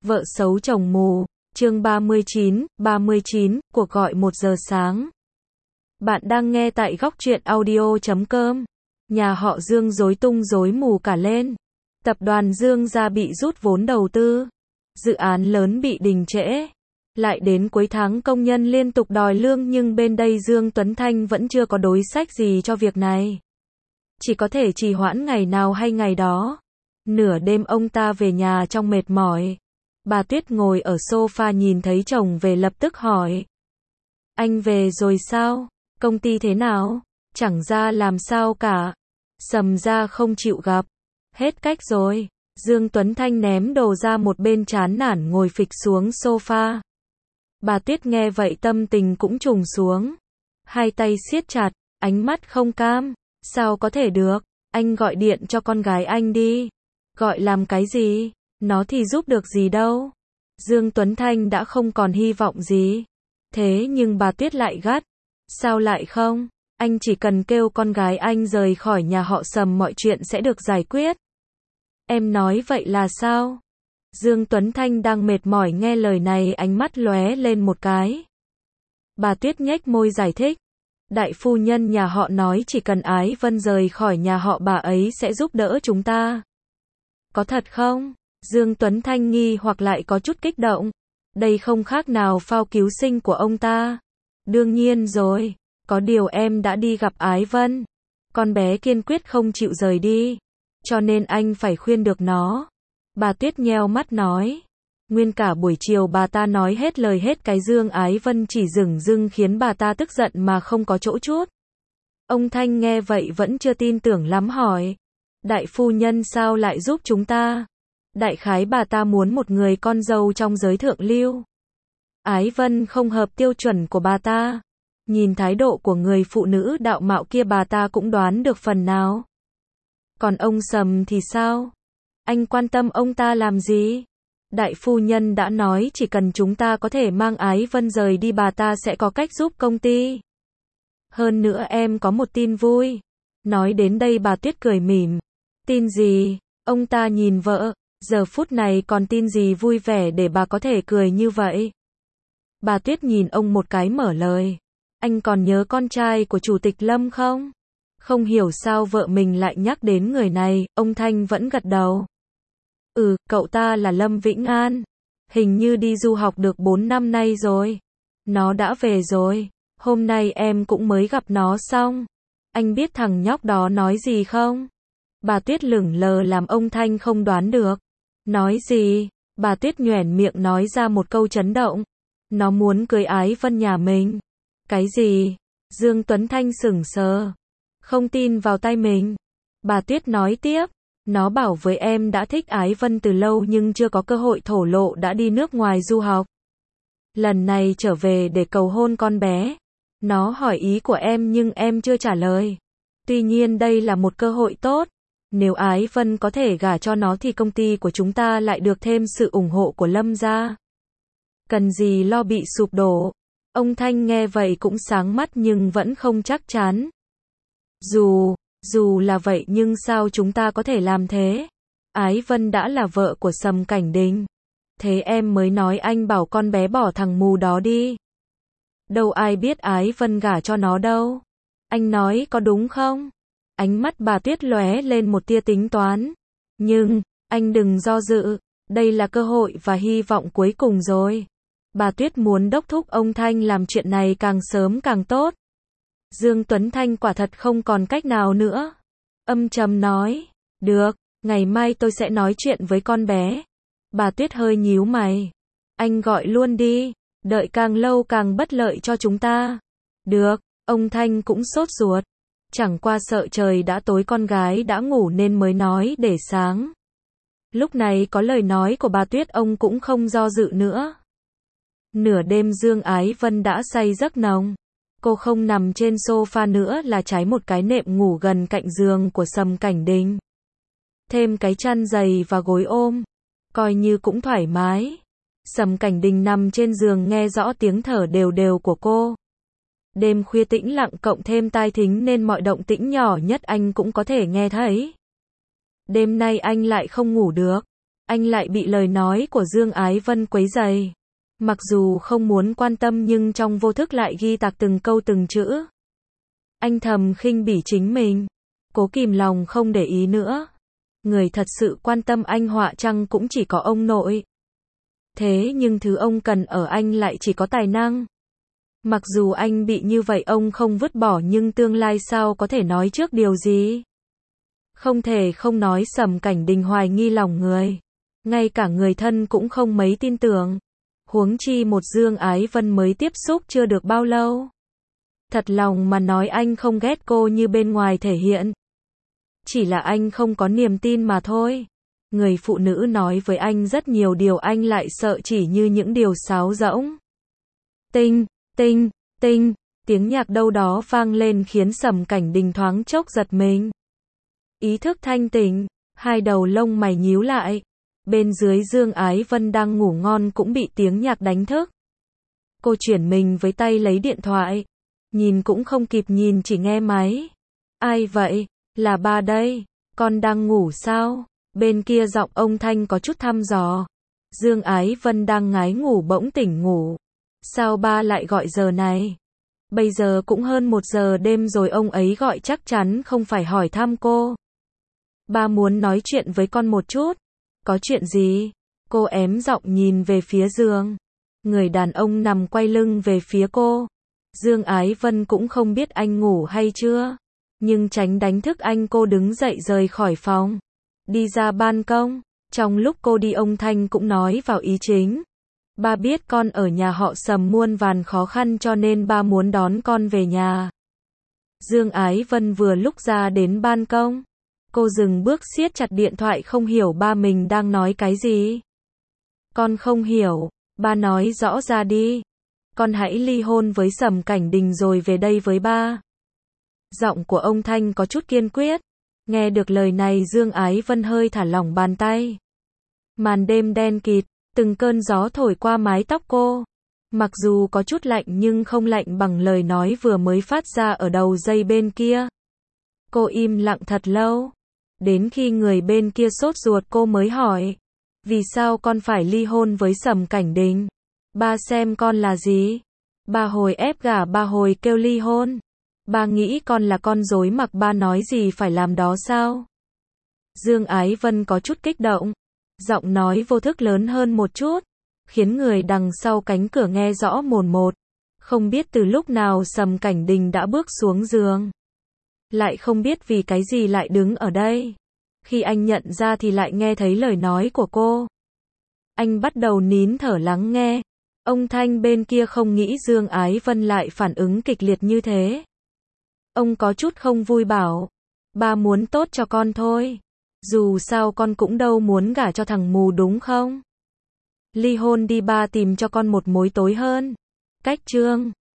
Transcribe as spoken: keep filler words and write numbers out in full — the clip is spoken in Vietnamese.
Vợ xấu chồng mù, chương ba mươi chín, ba mươi chín, cuộc gọi một giờ sáng. Bạn đang nghe tại góc truyện audio chấm com. Nhà họ Dương rối tung rối mù cả lên. Tập đoàn Dương gia bị rút vốn đầu tư. Dự án lớn bị đình trễ. Lại đến cuối tháng công nhân liên tục đòi lương nhưng bên đây Dương Tuấn Thanh vẫn chưa có đối sách gì cho việc này. Chỉ có thể trì hoãn ngày nào hay ngày đó. Nửa đêm ông ta về nhà trong mệt mỏi. Bà Tuyết ngồi ở sofa nhìn thấy chồng về lập tức hỏi. Anh về rồi sao? Công ty thế nào? Chẳng ra làm sao cả. Sầm ra không chịu gặp. Hết cách rồi. Dương Tuấn Thanh ném đồ ra một bên chán nản ngồi phịch xuống sofa. Bà Tuyết nghe vậy tâm tình cũng trùng xuống. Hai tay siết chặt, ánh mắt không cam. Sao có thể được? Anh gọi điện cho con gái anh đi. Gọi làm cái gì? Nó thì giúp được gì đâu. Dương Tuấn Thanh đã không còn hy vọng gì. Thế nhưng bà Tuyết lại gắt. Sao lại không? Anh chỉ cần kêu con gái anh rời khỏi nhà họ Sầm mọi chuyện sẽ được giải quyết. Em nói vậy là sao? Dương Tuấn Thanh đang mệt mỏi nghe lời này ánh mắt lóe lên một cái. Bà Tuyết nhếch môi giải thích. Đại phu nhân nhà họ nói chỉ cần Ái Vân rời khỏi nhà họ bà ấy sẽ giúp đỡ chúng ta. Có thật không? Dương Tuấn Thanh nghi hoặc lại có chút kích động. Đây không khác nào phao cứu sinh của ông ta. Đương nhiên rồi. Có điều em đã đi gặp Ái Vân. Con bé kiên quyết không chịu rời đi. Cho nên anh phải khuyên được nó. Bà Tuyết nheo mắt nói. Nguyên cả buổi chiều bà ta nói hết lời hết cái Dương Ái Vân chỉ dửng dưng khiến bà ta tức giận mà không có chỗ chút. Ông Thanh nghe vậy vẫn chưa tin tưởng lắm hỏi. Đại phu nhân sao lại giúp chúng ta? Đại khái bà ta muốn một người con dâu trong giới thượng lưu. Ái Vân không hợp tiêu chuẩn của bà ta. Nhìn thái độ của người phụ nữ đạo mạo kia bà ta cũng đoán được phần nào. Còn ông Sầm thì sao? Anh quan tâm ông ta làm gì? Đại phu nhân đã nói chỉ cần chúng ta có thể mang Ái Vân rời đi bà ta sẽ có cách giúp công ty. Hơn nữa em có một tin vui. Nói đến đây bà Tuyết cười mỉm. Tin gì? Ông ta nhìn vợ. Giờ phút này còn tin gì vui vẻ để bà có thể cười như vậy? Bà Tuyết nhìn ông một cái mở lời. Anh còn nhớ con trai của Chủ tịch Lâm không? Không hiểu sao vợ mình lại nhắc đến người này, ông Thanh vẫn gật đầu. Ừ, cậu ta là Lâm Vĩnh An. Hình như đi du học được bốn năm nay rồi. Nó đã về rồi. Hôm nay em cũng mới gặp nó xong. Anh biết thằng nhóc đó nói gì không? Bà Tuyết lửng lờ làm ông Thanh không đoán được. Nói gì? Bà Tuyết nhoẻn miệng nói ra một câu chấn động. Nó muốn cưới Ái Vân nhà mình. Cái gì? Dương Tuấn Thanh sững sờ. Không tin vào tay mình. Bà Tuyết nói tiếp. Nó bảo với em đã thích Ái Vân từ lâu nhưng chưa có cơ hội thổ lộ đã đi nước ngoài du học. Lần này trở về để cầu hôn con bé. Nó hỏi ý của em nhưng em chưa trả lời. Tuy nhiên đây là một cơ hội tốt. Nếu Ái Vân có thể gả cho nó thì công ty của chúng ta lại được thêm sự ủng hộ của Lâm gia. Cần gì lo bị sụp đổ. Ông Thanh nghe vậy cũng sáng mắt nhưng vẫn không chắc chắn. Dù, dù là vậy nhưng sao chúng ta có thể làm thế? Ái Vân đã là vợ của Sầm Cảnh Đình. Thế em mới nói anh bảo con bé bỏ thằng mù đó đi. Đâu ai biết Ái Vân gả cho nó đâu. Anh nói có đúng không? Ánh mắt bà Tuyết lóe lên một tia tính toán. Nhưng, anh đừng do dự. Đây là cơ hội và hy vọng cuối cùng rồi. Bà Tuyết muốn đốc thúc ông Thanh làm chuyện này càng sớm càng tốt. Dương Tuấn Thanh quả thật không còn cách nào nữa. Âm trầm nói. Được, ngày mai tôi sẽ nói chuyện với con bé. Bà Tuyết hơi nhíu mày. Anh gọi luôn đi. Đợi càng lâu càng bất lợi cho chúng ta. Được, ông Thanh cũng sốt ruột. Chẳng qua sợ trời đã tối con gái đã ngủ nên mới nói để sáng. Lúc này có lời nói của bà Tuyết ông cũng không do dự nữa. Nửa đêm Dương Ái Vân đã say giấc nồng. Cô không nằm trên sofa nữa là trái một cái nệm ngủ gần cạnh giường của Sầm Cảnh Đình. Thêm cái chăn dày và gối ôm. Coi như cũng thoải mái. Sầm Cảnh Đình nằm trên giường nghe rõ tiếng thở đều đều của cô. Đêm khuya tĩnh lặng cộng thêm tai thính nên mọi động tĩnh nhỏ nhất anh cũng có thể nghe thấy. Đêm nay anh lại không ngủ được. anh lại bị lời nói của Dương Ái Vân quấy rầy. Mặc dù không muốn quan tâm nhưng trong vô thức lại ghi tạc từng câu từng chữ. Anh thầm khinh bỉ chính mình, cố kìm lòng không để ý nữa. Người thật sự quan tâm anh họa chăng cũng chỉ có ông nội. Thế nhưng thứ ông cần ở anh lại chỉ có tài năng. Mặc dù anh bị như vậy ông không vứt bỏ nhưng tương lai sao có thể nói trước điều gì. Không thể không nói Sầm Cảnh Đình hoài nghi lòng người. Ngay cả người thân cũng không mấy tin tưởng. Huống chi một Dương Ái Vân mới tiếp xúc chưa được bao lâu. Thật lòng mà nói anh không ghét cô như bên ngoài thể hiện. Chỉ là anh không có niềm tin mà thôi. Người phụ nữ nói với anh rất nhiều điều anh lại sợ chỉ như những điều sáo rỗng. Tinh, tinh, tinh, tiếng nhạc đâu đó vang lên khiến Sầm Cảnh Đình thoáng chốc giật mình. Ý thức thanh tỉnh, hai đầu lông mày nhíu lại. Bên dưới Dương Ái Vân đang ngủ ngon cũng bị tiếng nhạc đánh thức. Cô chuyển mình với tay lấy điện thoại. Nhìn cũng không kịp nhìn chỉ nghe máy. Ai vậy? Là ba đây. Con đang ngủ sao? Bên kia giọng ông Thanh có chút thăm dò. Dương Ái Vân đang ngái ngủ bỗng tỉnh ngủ. Sao ba lại gọi giờ này? Bây giờ cũng hơn một giờ đêm rồi ông ấy gọi chắc chắn không phải hỏi thăm cô. Ba muốn nói chuyện với con một chút. Có chuyện gì? Cô ém giọng nhìn về phía giường. Người đàn ông nằm quay lưng về phía cô. Dương Ái Vân cũng không biết anh ngủ hay chưa. Nhưng tránh đánh thức anh cô đứng dậy rời khỏi phòng. Đi ra ban công. Trong lúc cô đi ông Thanh cũng nói vào ý chính. Ba biết con ở nhà họ Sầm muôn vàn khó khăn cho nên ba muốn đón con về nhà. Dương Ái Vân vừa lúc ra đến ban công. Cô dừng bước siết chặt điện thoại không hiểu ba mình đang nói cái gì. Con không hiểu, ba nói rõ ra đi. Con hãy ly hôn với Sầm Cảnh Đình rồi về đây với ba. Giọng của ông Thanh có chút kiên quyết. Nghe được lời này Dương Ái Vân hơi thả lỏng bàn tay. Màn đêm đen kịt, từng cơn gió thổi qua mái tóc cô. Mặc dù có chút lạnh nhưng không lạnh bằng lời nói vừa mới phát ra ở đầu dây bên kia. Cô im lặng thật lâu. Đến khi người bên kia sốt ruột cô mới hỏi. Vì sao con phải ly hôn với Sầm Cảnh Đình? Ba xem con là gì? Ba hồi ép gả ba hồi kêu ly hôn. Ba nghĩ con là con rối mặc ba nói gì phải làm đó sao? Dương Ái Vân có chút kích động. Giọng nói vô thức lớn hơn một chút. Khiến người đằng sau cánh cửa nghe rõ mồn một. Không biết từ lúc nào Sầm Cảnh Đình đã bước xuống giường. Lại không biết vì cái gì lại đứng ở đây. Khi anh nhận ra thì lại nghe thấy lời nói của cô. Anh bắt đầu nín thở lắng nghe. Ông Thanh bên kia không nghĩ Dương Ái Vân lại phản ứng kịch liệt như thế. Ông có chút không vui bảo. Ba muốn tốt cho con thôi. Dù sao con cũng đâu muốn gả cho thằng mù đúng không? Ly hôn đi ba tìm cho con một mối tối hơn. Cách chương